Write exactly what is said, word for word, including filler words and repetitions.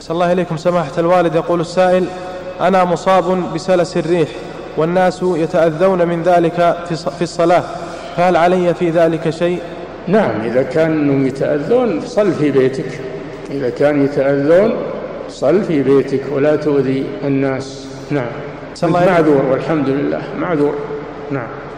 صلى الله إليكم سماحة الوالد. يقول السائل: أنا مصاب بسلس الريح والناس يتأذون من ذلك في الصلاة، فهل علي في ذلك شيء؟ نعم، إذا كانوا يتأذون صل في بيتك، إذا كانوا يتأذون صل في بيتك ولا تؤذي الناس. نعم، أنت معذور والحمد لله، معذور. نعم.